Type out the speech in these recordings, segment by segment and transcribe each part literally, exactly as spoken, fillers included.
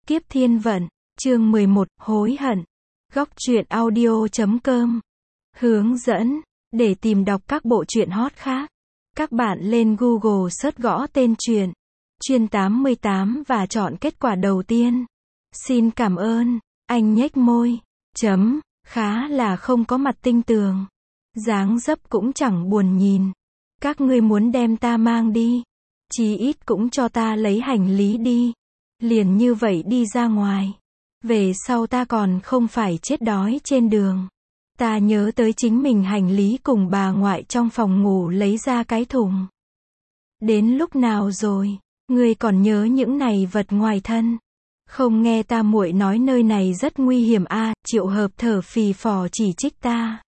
Kiếp Thiên Vận, chương mười một, hối hận. Góc truyện audio chấm com. Hướng dẫn, để tìm đọc các bộ truyện hot khác, các bạn lên Google search gõ tên truyện, Truyện tám mươi tám và chọn kết quả đầu tiên. Xin cảm ơn, anh nhếch môi, chấm, khá là không có mặt tinh tường. Dáng dấp cũng chẳng buồn nhìn. Các ngươi muốn đem ta mang đi, chí ít cũng cho ta lấy hành lý đi. Liền như vậy đi ra ngoài. Về sau ta còn không phải chết đói trên đường. Ta nhớ tới chính mình hành lý cùng bà ngoại trong phòng ngủ lấy ra cái thùng. Đến lúc nào rồi, ngươi còn nhớ những này vật ngoài thân? Không nghe ta muội nói nơi này rất nguy hiểm a? À, Triệu Hợp thở phì phò chỉ trích ta.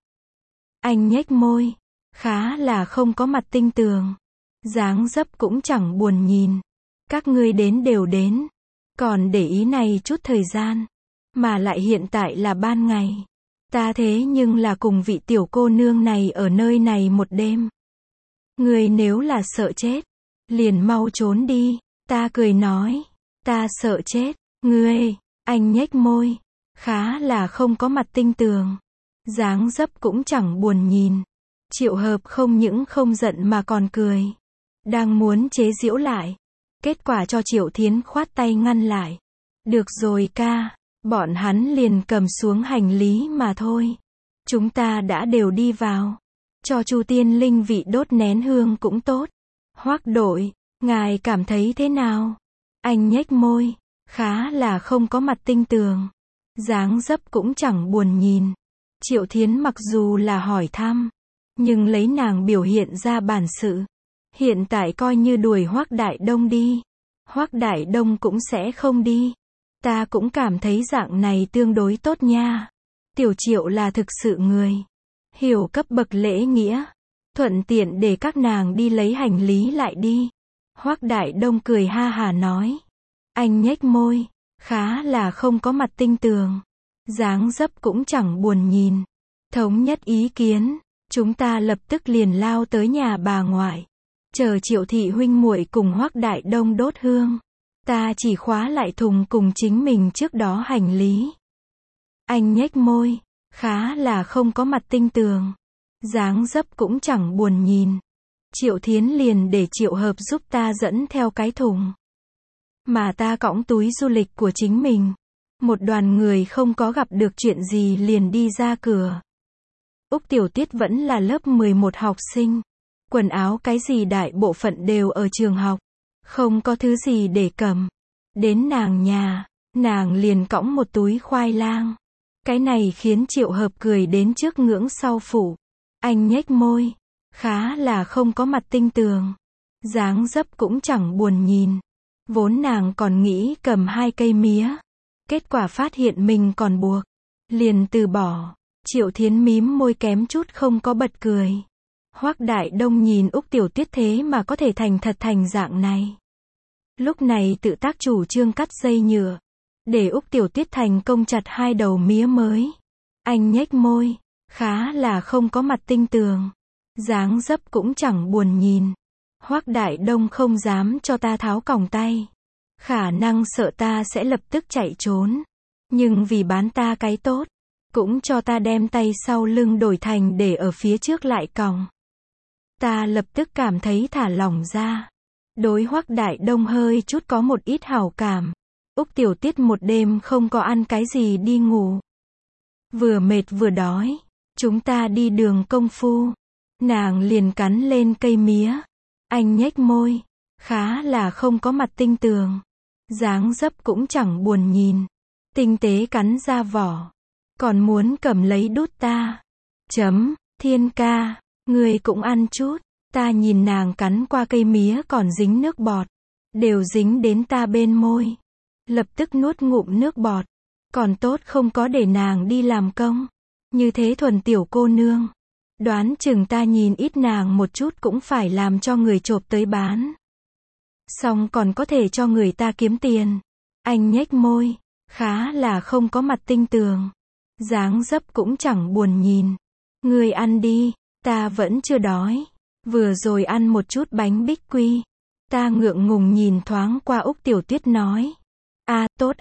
Anh nhếch môi, khá là không có mặt tinh tường. Dáng dấp cũng chẳng buồn nhìn. Các ngươi đến đều đến, còn để ý này chút thời gian, mà lại hiện tại là ban ngày. Ta thế nhưng là cùng vị tiểu cô nương này ở nơi này một đêm. Ngươi nếu là sợ chết, liền mau trốn đi. Ta cười nói, ta sợ chết. Ngươi, anh nhếch môi, khá là không có mặt tinh tường. Dáng dấp cũng chẳng buồn nhìn. Triệu Hợp không những không giận mà còn cười. Đang muốn chế giễu lại. Kết quả cho Triệu Thiến khoát tay ngăn lại. Được rồi ca, bọn hắn liền cầm xuống hành lý mà thôi. Chúng ta đã đều đi vào. Cho Chu Tiên Linh vị đốt nén hương cũng tốt. Hoắc đội, ngài cảm thấy thế nào? Anh nhếch môi, khá là không có mặt tinh tường. Dáng dấp cũng chẳng buồn nhìn. Triệu Thiến mặc dù là hỏi thăm, nhưng lấy nàng biểu hiện ra bản sự. Hiện tại coi như đuổi Hoắc Đại Đông đi. Hoắc Đại Đông cũng sẽ không đi. Ta cũng cảm thấy dạng này tương đối tốt nha. Tiểu Triệu là thực sự người hiểu cấp bậc lễ nghĩa. Thuận tiện để các nàng đi lấy hành lý lại đi. Hoắc Đại Đông cười ha hà nói. Anh nhếch môi, khá là không có mặt tinh tường. Dáng dấp cũng chẳng buồn nhìn. Thống nhất ý kiến, chúng ta lập tức liền lao tới nhà bà ngoại. Chờ Triệu thị huynh muội cùng Hoắc Đại Đông đốt hương. Ta chỉ khóa lại thùng cùng chính mình trước đó hành lý. Anh nhếch môi, khá là không có mặt tinh tường. Dáng dấp cũng chẳng buồn nhìn. Triệu Thiến liền để Triệu Hợp giúp ta dẫn theo cái thùng. Mà ta cõng túi du lịch của chính mình. Một đoàn người không có gặp được chuyện gì liền đi ra cửa. Úc Tiểu Tiết vẫn là lớp mười một học sinh. Quần áo cái gì đại bộ phận đều ở trường học. Không có thứ gì để cầm. Đến nàng nhà, nàng liền cõng một túi khoai lang. Cái này khiến Triệu Hợp cười đến trước ngưỡng sau phủ. Anh nhếch môi, khá là không có mặt tinh tường. Dáng dấp cũng chẳng buồn nhìn. Vốn nàng còn nghĩ cầm hai cây mía. Kết quả phát hiện mình còn buộc. Liền từ bỏ. Triệu Thiến mím môi kém chút không có bật cười. Hoắc Đại Đông nhìn Úc Tiểu Tiết thế mà có thể thành thật thành dạng này. Lúc này tự tác chủ trương cắt dây nhựa. Để Úc Tiểu Tiết thành công chặt hai đầu mía mới. Anh nhếch môi, khá là không có mặt tinh tường. Dáng dấp cũng chẳng buồn nhìn. Hoắc Đại Đông không dám cho ta tháo còng tay. Khả năng sợ ta sẽ lập tức chạy trốn. Nhưng vì bán ta cái tốt, cũng cho ta đem tay sau lưng đổi thành để ở phía trước lại còng. Ta lập tức cảm thấy thả lỏng ra. Đối Hoắc Đại Đông hơi chút có một ít hảo cảm. Úc Tiểu Tiết một đêm không có ăn cái gì đi ngủ. Vừa mệt vừa đói. Chúng ta đi đường công phu. Nàng liền cắn lên cây mía. Anh nhếch môi, khá là không có mặt tinh tường. Dáng dấp cũng chẳng buồn nhìn. Tinh tế cắn ra vỏ. Còn muốn cầm lấy đút ta. Chấm, Thiên ca, ngươi cũng ăn chút. Ta nhìn nàng cắn qua cây mía còn dính nước bọt. Đều dính đến ta bên môi. Lập tức nuốt ngụm nước bọt. Còn tốt không có để nàng đi làm công. Như thế thuần tiểu cô nương. Đoán chừng ta nhìn ít nàng một chút cũng phải làm cho người chộp tới bán. Xong còn có thể cho người ta kiếm tiền. Anh nhếch môi, khá là không có mặt tinh tường. Dáng dấp cũng chẳng buồn nhìn. Ngươi ăn đi, ta vẫn chưa đói. Vừa rồi ăn một chút bánh bích quy. Ta ngượng ngùng nhìn thoáng qua Úc Tiểu Tuyết nói. A, tốt a,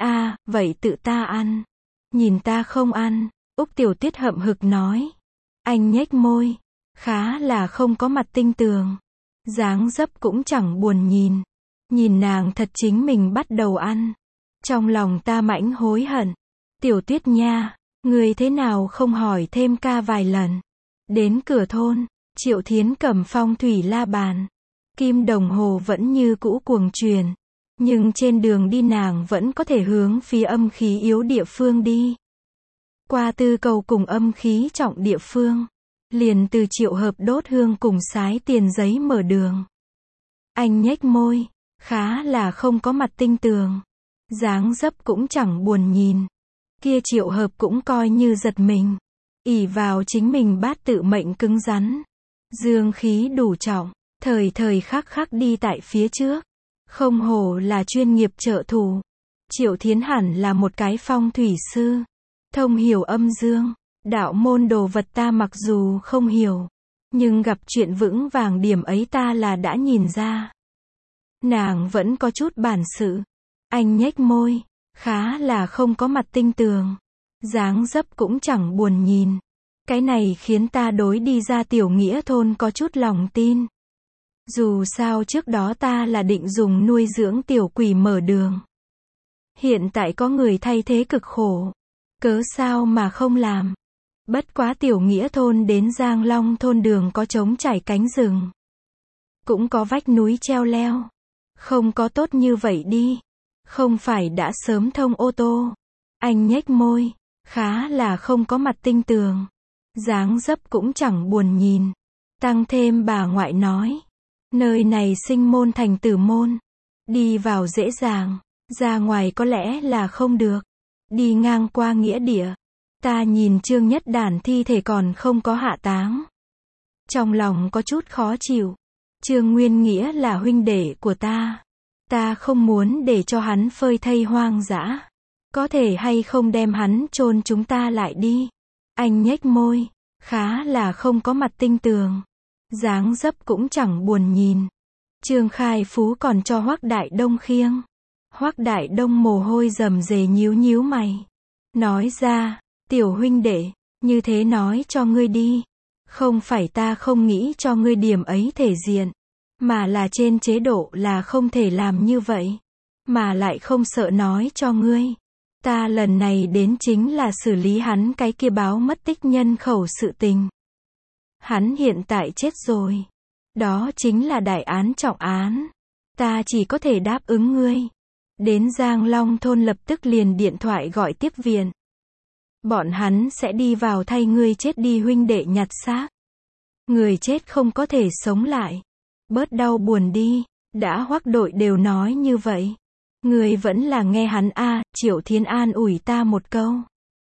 vậy tự ta ăn. Nhìn ta không ăn, Úc Tiểu Tuyết hậm hực nói. Anh nhếch môi, khá là không có mặt tinh tường. Dáng dấp cũng chẳng buồn nhìn. Nhìn nàng thật chính mình bắt đầu ăn. Trong lòng ta mãnh hối hận. Tiểu Tuyết nha, người thế nào không hỏi thêm ca vài lần. Đến cửa thôn, Triệu Thiến cầm phong thủy la bàn. Kim đồng hồ vẫn như cũ cuồng truyền. Nhưng trên đường đi nàng vẫn có thể hướng phía âm khí yếu địa phương đi. Qua tư cầu cùng âm khí trọng địa phương. Liền từ Triệu Hợp đốt hương cùng sái tiền giấy mở đường. Anh nhếch môi, khá là không có mặt tinh tường. Dáng dấp cũng chẳng buồn nhìn. Kia Triệu Hợp cũng coi như giật mình. Ỷ vào chính mình bát tự mệnh cứng rắn. Dương khí đủ trọng, thời thời khắc khắc đi tại phía trước. Không hổ là chuyên nghiệp trợ thủ. Triệu Thiến hẳn là một cái phong thủy sư. Thông hiểu âm dương. Đạo môn đồ vật ta mặc dù không hiểu. Nhưng gặp chuyện vững vàng điểm ấy ta là đã nhìn ra. Nàng vẫn có chút bản sự. Anh nhếch môi, khá là không có mặt tinh tường. Dáng dấp cũng chẳng buồn nhìn. Cái này khiến ta đối đi ra tiểu nghĩa thôn có chút lòng tin. Dù sao trước đó ta là định dùng nuôi dưỡng tiểu quỷ mở đường. Hiện tại có người thay thế cực khổ. Cớ sao mà không làm. Bất quá tiểu nghĩa thôn đến Giang Long thôn đường có trống trải cánh rừng. Cũng có vách núi treo leo. Không có tốt như vậy đi. Không phải đã sớm thông ô tô. Anh nhếch môi, khá là không có mặt tinh tường. Dáng dấp cũng chẳng buồn nhìn. Tăng thêm bà ngoại nói. Nơi này sinh môn thành tử môn. Đi vào dễ dàng. Ra ngoài có lẽ là không được. Đi ngang qua nghĩa địa. Ta nhìn Trương Nhất Đản thi thể còn không có hạ táng. Trong lòng có chút khó chịu. Trương Nguyên Nghĩa là huynh đệ của ta. Ta không muốn để cho hắn phơi thây hoang dã. Có thể hay không đem hắn chôn chúng ta lại đi. Anh nhếch môi, khá là không có mặt tinh tường. Dáng dấp cũng chẳng buồn nhìn. Trương Khai Phú còn cho Hoắc Đại Đông khiêng. Hoắc Đại Đông mồ hôi rầm rề nhíu nhíu mày. Nói ra, tiểu huynh đệ, như thế nói cho ngươi đi. Không phải ta không nghĩ cho ngươi điểm ấy thể diện. Mà là trên chế độ là không thể làm như vậy. Mà lại không sợ nói cho ngươi. Ta lần này đến chính là xử lý hắn cái kia báo mất tích nhân khẩu sự tình. Hắn hiện tại chết rồi. Đó chính là đại án trọng án. Ta chỉ có thể đáp ứng ngươi. Đến Giang Long thôn lập tức liền điện thoại gọi tiếp viện. Bọn hắn sẽ đi vào thay ngươi chết đi huynh đệ nhặt xác. Người chết không có thể sống lại. Bớt đau buồn đi. Đã Hoắc đội đều nói như vậy. Người vẫn là nghe hắn a. À, Triệu Thiến an ủi ta một câu.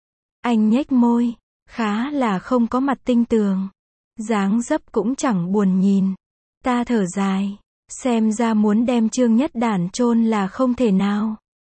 Anh nhếch môi, khá là không có mặt tinh tường. Dáng dấp cũng chẳng buồn nhìn. Ta thở dài, xem ra muốn đem Trương Nhất Đản chôn là không thể nào.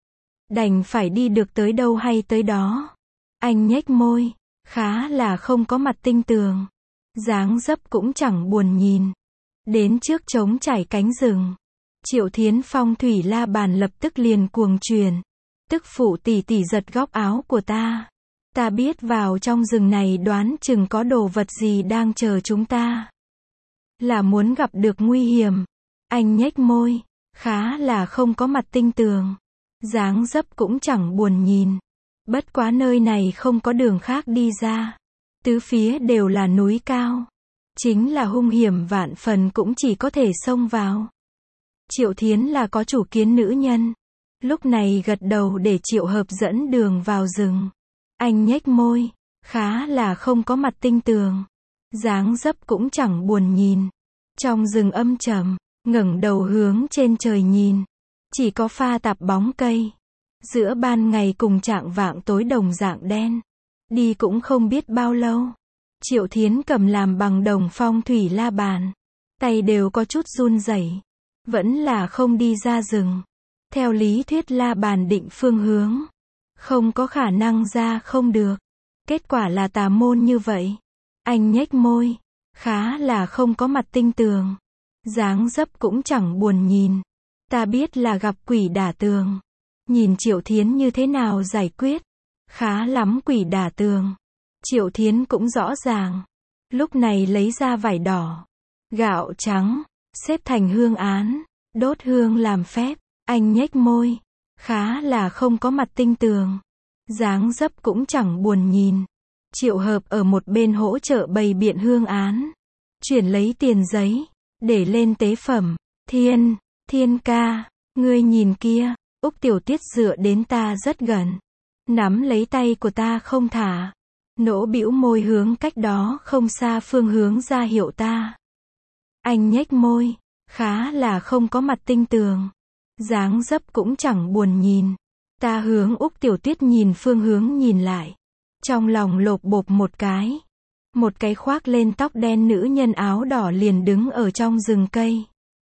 Đành phải đi được tới đâu hay tới đó. Anh nhếch môi, khá là không có mặt tinh tường. Dáng dấp cũng chẳng buồn nhìn. Đến trước trống trải cánh rừng. Triệu Thiến phong thủy la bàn lập tức liền cuồng truyền. Tức phụ tỷ tỷ giật góc áo của ta. Ta biết vào trong rừng này đoán chừng có đồ vật gì đang chờ chúng ta. Là muốn gặp được nguy hiểm. Anh nhếch môi, khá là không có mặt tinh tường. Dáng dấp cũng chẳng buồn nhìn. Bất quá nơi này không có đường khác đi ra. Tứ phía đều là núi cao. Chính là hung hiểm vạn phần cũng chỉ có thể xông vào. Triệu Thiến là có chủ kiến nữ nhân. Lúc này gật đầu để Triệu Hợp dẫn đường vào rừng. Anh nhếch môi, khá là không có mặt tinh tường. Dáng dấp cũng chẳng buồn nhìn. Trong rừng âm trầm, ngẩng đầu hướng trên trời nhìn. Chỉ có pha tạp bóng cây. Giữa ban ngày cùng trạng vạng tối đồng dạng đen. Đi cũng không biết bao lâu. Triệu Thiến cầm làm bằng đồng phong thủy la bàn. Tay đều có chút run rẩy. Vẫn là không đi ra rừng. Theo lý thuyết la bàn định phương hướng. Không có khả năng ra không được. Kết quả là tà môn như vậy. Anh nhếch môi. Khá là không có mặt tinh tường. Dáng dấp cũng chẳng buồn nhìn. Ta biết là gặp quỷ đả tường. Nhìn Triệu Thiến như thế nào giải quyết. Khá lắm quỷ đả tường. Triệu Thiến cũng rõ ràng. Lúc này lấy ra vải đỏ, gạo trắng, xếp thành hương án, đốt hương làm phép. Anh nhếch môi. Khá là không có mặt tinh tường. Dáng dấp cũng chẳng buồn nhìn. Triệu Hợp ở một bên hỗ trợ bày biện hương án. Chuyển lấy tiền giấy, để lên tế phẩm. Thiên, Thiên ca, ngươi nhìn kia. Úc Tiểu Tiết dựa đến ta rất gần. Nắm lấy tay của ta không thả. Nỗ bĩu môi hướng cách đó không xa phương hướng ra hiệu ta. Anh nhếch môi. Khá là không có mặt tinh tường. Dáng dấp cũng chẳng buồn nhìn. Ta hướng Úc Tiểu Tuyết nhìn phương hướng nhìn lại. Trong lòng lộp bộp một cái. Một cái khoác lên tóc đen nữ nhân áo đỏ liền đứng ở trong rừng cây.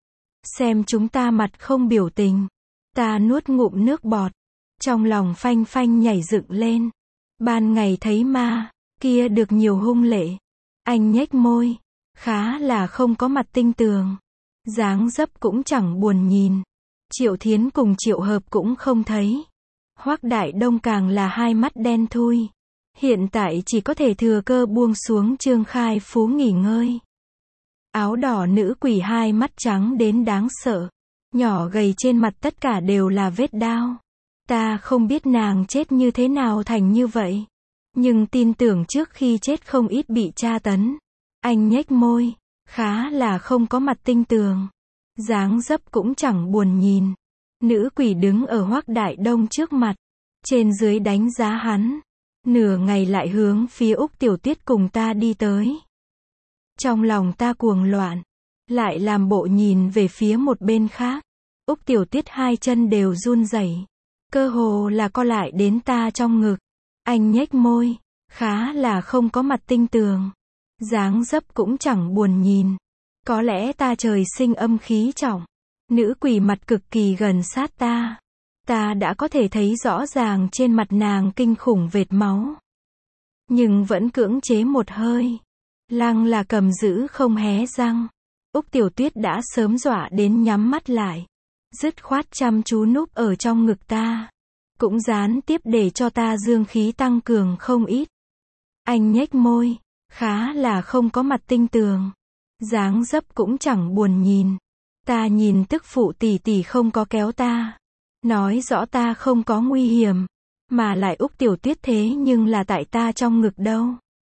Xem chúng ta mặt không biểu tình. Ta nuốt ngụm nước bọt. Trong lòng phanh phanh nhảy dựng lên. Ban ngày thấy ma, kia được nhiều hung lệ. Anh nhếch môi. Khá là không có mặt tinh tường. Dáng dấp cũng chẳng buồn nhìn. Triệu Thiến cùng Triệu Hợp cũng không thấy. Hoắc Đại Đông càng là hai mắt đen thui. Hiện tại chỉ có thể thừa cơ buông xuống Trương Khai Phú nghỉ ngơi. Áo đỏ nữ quỷ hai mắt trắng đến đáng sợ. Nhỏ gầy trên mặt tất cả đều là vết đao. Ta không biết nàng chết như thế nào thành như vậy. Nhưng tin tưởng trước khi chết không ít bị tra tấn. Anh nhếch môi. Khá là không có mặt tinh tường. Dáng dấp cũng chẳng buồn nhìn. Nữ quỷ đứng ở Hoắc Đại Đông trước mặt. Trên dưới đánh giá hắn. Nửa ngày lại hướng phía Úc Tiểu Tuyết cùng ta đi tới. Trong lòng ta cuồng loạn. Lại làm bộ nhìn về phía một bên khác. Úc Tiểu Tuyết hai chân đều run rẩy. Cơ hồ là co lại đến ta trong ngực. Anh nhếch môi. Khá là không có mặt tinh tường. Dáng dấp cũng chẳng buồn nhìn. Có lẽ ta trời sinh âm khí trọng. Nữ quỷ mặt cực kỳ gần sát ta. Ta đã có thể thấy rõ ràng trên mặt nàng kinh khủng vệt máu. Nhưng vẫn cưỡng chế một hơi. Lăng là cầm giữ không hé răng. Úc Tiểu Tuyết đã sớm dọa đến nhắm mắt lại. Dứt khoát chăm chú núp ở trong ngực ta. Cũng gián tiếp để cho ta dương khí tăng cường không ít. Anh nhếch môi. Khá là không có mặt tinh tường. Dáng dấp cũng chẳng buồn nhìn. Ta nhìn tức phụ tỷ tỷ không có kéo ta. Nói rõ ta không có nguy hiểm. Mà lại Úc Tiểu Tuyết thế nhưng là tại ta trong ngực đâu.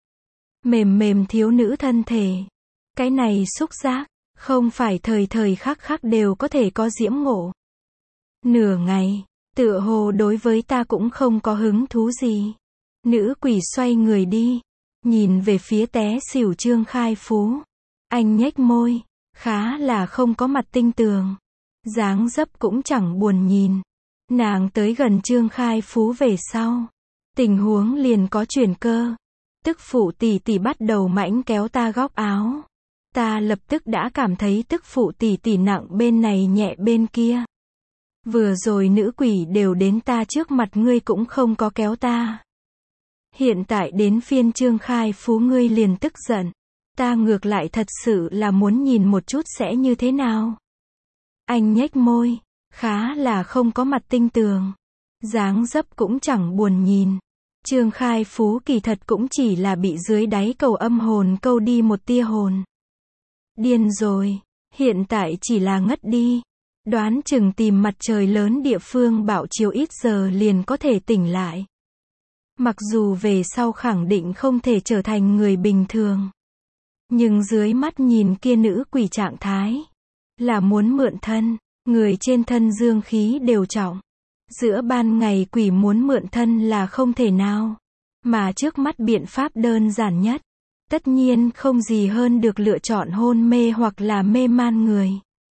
Mềm mềm thiếu nữ thân thể. Cái này xúc giác. Không phải thời thời khắc khắc đều có thể có diễm ngộ. Nửa ngày. Tựa hồ đối với ta cũng không có hứng thú gì. Nữ quỷ xoay người đi. Nhìn về phía té xỉu Trương Khai Phú. Anh nhếch môi. Khá là không có mặt tinh tường. Dáng dấp cũng chẳng buồn nhìn. Nàng tới gần Trương Khai Phú về sau. Tình huống liền có chuyển cơ. Tức phụ tỷ tỷ bắt đầu mãnh kéo ta góc áo. Ta lập tức đã cảm thấy tức phụ tỷ tỷ nặng bên này nhẹ bên kia. Vừa rồi nữ quỷ đều đến ta trước mặt ngươi cũng không có kéo ta. Hiện tại đến phiên Trương Khai Phú ngươi liền tức giận. Ta ngược lại thật sự là muốn nhìn một chút sẽ như thế nào. Anh nhếch môi. Khá là không có mặt tinh tường. Dáng dấp cũng chẳng buồn nhìn. Trương Khai Phú kỳ thật cũng chỉ là bị dưới đáy cầu âm hồn câu đi một tia hồn. Điên rồi. Hiện tại chỉ là ngất đi. Đoán chừng tìm mặt trời lớn địa phương bạo chiều ít giờ liền có thể tỉnh lại. Mặc dù về sau khẳng định không thể trở thành người bình thường. Nhưng dưới mắt nhìn kia nữ quỷ trạng thái. Là muốn mượn thân. Người trên thân dương khí đều trọng. Giữa ban ngày quỷ muốn mượn thân là không thể nào. Mà trước mắt biện pháp đơn giản nhất. Tất nhiên không gì hơn được lựa chọn hôn mê hoặc là mê man người.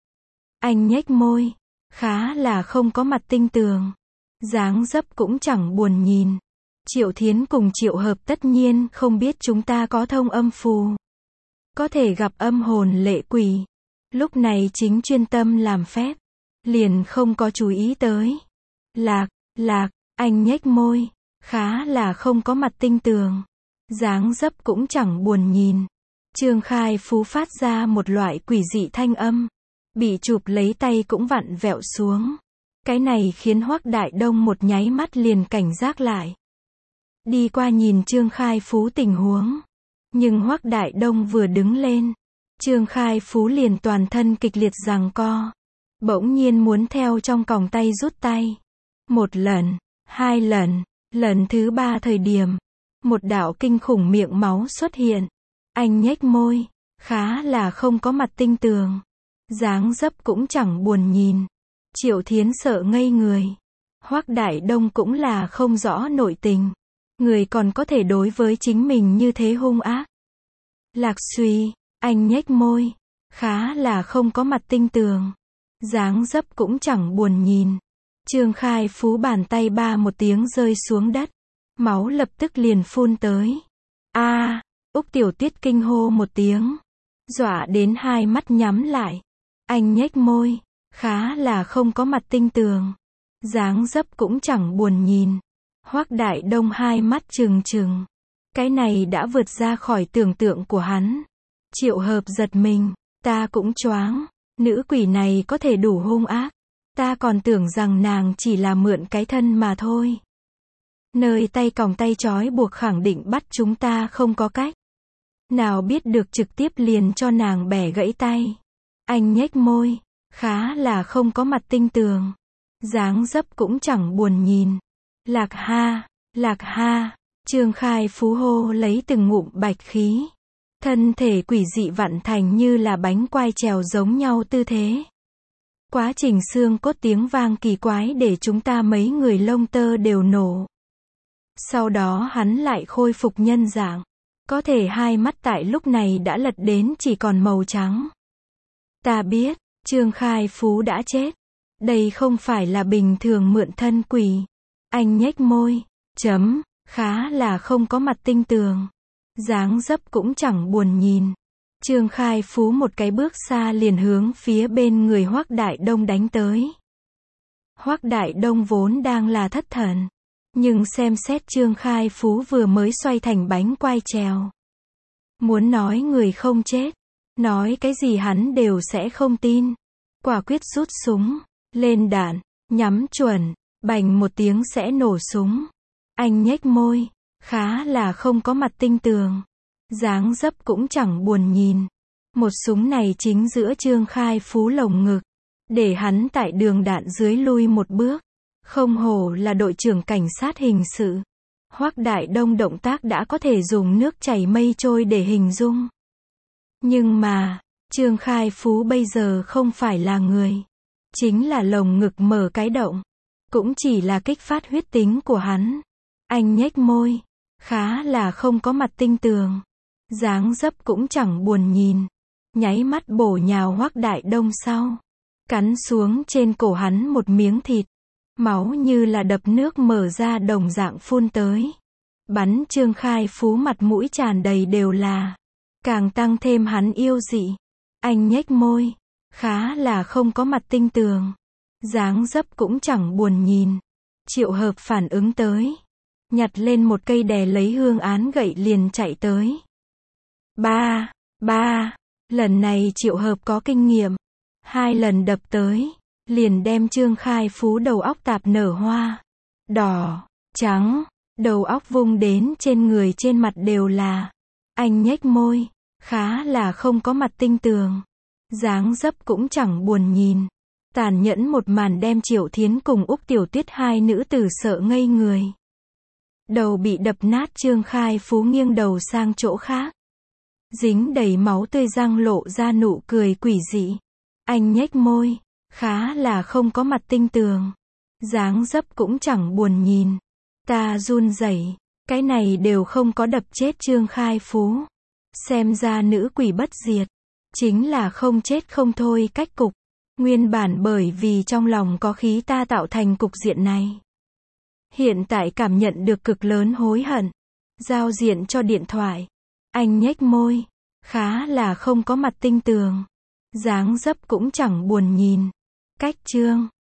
Anh nhếch môi. Khá là không có mặt tinh tường. Dáng dấp cũng chẳng buồn nhìn. Triệu Thiến cùng Triệu Hợp tất nhiên không biết chúng ta có thông âm phù. Có thể gặp âm hồn lệ quỷ. Lúc này chính chuyên tâm làm phép. Liền không có chú ý tới. Lạc, lạc, anh nhếch môi. Khá là không có mặt tinh tường. Dáng dấp cũng chẳng buồn nhìn. Trương Khai Phú phát ra một loại quỷ dị thanh âm. Bị chụp lấy tay cũng vặn vẹo xuống. Cái này khiến Hoắc Đại Đông một nháy mắt liền cảnh giác lại. Đi qua nhìn Trương Khai Phú tình huống. Nhưng Hoắc Đại Đông vừa đứng lên, Trương Khai Phú liền toàn thân kịch liệt giằng co. Bỗng nhiên muốn theo trong còng tay rút tay. Một lần, hai lần, lần thứ ba thời điểm, một đạo kinh khủng miệng máu xuất hiện. Anh nhếch môi, khá là không có mặt tinh tường. Dáng dấp cũng chẳng buồn nhìn. Triệu Thiến sợ ngây người. Hoắc Đại Đông cũng là không rõ nội tình. Người còn có thể đối với chính mình như thế hung ác. Lạc Suy, anh nhếch môi, khá là không có mặt tinh tường. Dáng dấp cũng chẳng buồn nhìn. Trương Khai Phú bàn tay ba một tiếng rơi xuống đất. Máu lập tức liền phun tới. A, à, Úc Tiểu Tuyết kinh hô một tiếng. Dọa đến hai mắt nhắm lại. Anh nhếch môi, khá là không có mặt tinh tường. Dáng dấp cũng chẳng buồn nhìn. Hoắc Đại Đông hai mắt trừng trừng. Cái này đã vượt ra khỏi tưởng tượng của hắn. Triệu Hợp giật mình. Ta cũng choáng. Nữ quỷ này có thể đủ hung ác. Ta còn tưởng rằng nàng chỉ là mượn cái thân mà thôi. Nơi tay còng tay trói buộc khẳng định bắt chúng ta không có cách. Nào biết được trực tiếp liền cho nàng bẻ gãy tay. Anh nhếch môi, khá là không có mặt tinh tường. Dáng dấp cũng chẳng buồn nhìn. Lạc ha, lạc ha, Trương Khai Phú hô lấy từng ngụm bạch khí. Thân thể quỷ dị vặn thành như là bánh quai trèo giống nhau tư thế. Quá trình xương cốt tiếng vang kỳ quái để chúng ta mấy người lông tơ đều nổ. Sau đó hắn lại khôi phục nhân dạng. Có thể hai mắt tại lúc này đã lật đến chỉ còn màu trắng. Ta biết, Trương Khai Phú đã chết. Đây không phải là bình thường mượn thân quỷ. Anh nhếch môi, chấm, khá là không có mặt tinh tường. Dáng dấp cũng chẳng buồn nhìn. Trương Khai Phú một cái bước xa liền hướng phía bên người Hoắc Đại Đông đánh tới. Hoắc Đại Đông vốn đang là thất thần. Nhưng xem xét Trương Khai Phú vừa mới xoay thành bánh quai trèo. Muốn nói người không chết. Nói cái gì hắn đều sẽ không tin. Quả quyết rút súng. Lên đạn. Nhắm chuẩn. Bành một tiếng sẽ nổ súng. Anh nhếch môi. Khá là không có mặt tinh tường. Dáng dấp cũng chẳng buồn nhìn. Một súng này chính giữa Trương Khai Phú lồng ngực. Để hắn tại đường đạn dưới lui một bước. Không hổ là đội trưởng cảnh sát hình sự. Hoắc Đại Đông động tác đã có thể dùng nước chảy mây trôi để hình dung. Nhưng mà, Trương Khai Phú bây giờ không phải là người. Chính là lồng ngực mở cái động. Cũng chỉ là kích phát huyết tính của hắn. Anh nhếch môi. Khá là không có mặt tinh tường. Dáng dấp cũng chẳng buồn nhìn. Nháy mắt bổ nhào Hoắc Đại Đông sau. Cắn xuống trên cổ hắn một miếng thịt. Máu như là đập nước mở ra đồng dạng phun tới. Bắn Trương Khai Phú mặt mũi tràn đầy đều là. Càng tăng thêm hắn yêu dị. Anh nhếch môi. Khá là không có mặt tinh tường. Dáng dấp cũng chẳng buồn nhìn. Triệu Hợp phản ứng tới. Nhặt lên một cây đè lấy hương án gậy liền chạy tới. Ba, ba, lần này Triệu Hợp có kinh nghiệm. Hai lần đập tới. Liền đem Trương Khai Phú đầu óc tạp nở hoa. Đỏ, trắng, đầu óc vung đến trên người trên mặt đều là. Anh nhếch môi. Khá là không có mặt tinh tường. Dáng dấp cũng chẳng buồn nhìn. Tàn nhẫn một màn đem Triệu Thiến cùng Úc Tiểu Tuyết hai nữ tử sợ ngây người. Đầu bị đập nát Trương Khai Phú nghiêng đầu sang chỗ khác. Dính đầy máu tươi răng lộ ra nụ cười quỷ dị. Anh nhếch môi. Khá là không có mặt tinh tường. Dáng dấp cũng chẳng buồn nhìn. Ta run rẩy. Cái này đều không có đập chết Trương Khai Phú. Xem ra nữ quỷ bất diệt. Chính là không chết không thôi cách cục. Nguyên bản bởi vì trong lòng có khí ta tạo thành cục diện này. Hiện tại cảm nhận được cực lớn hối hận. Giao diện cho điện thoại. Anh nhếch môi. Khá là không có mặt tinh tường. Dáng dấp cũng chẳng buồn nhìn. Cách chương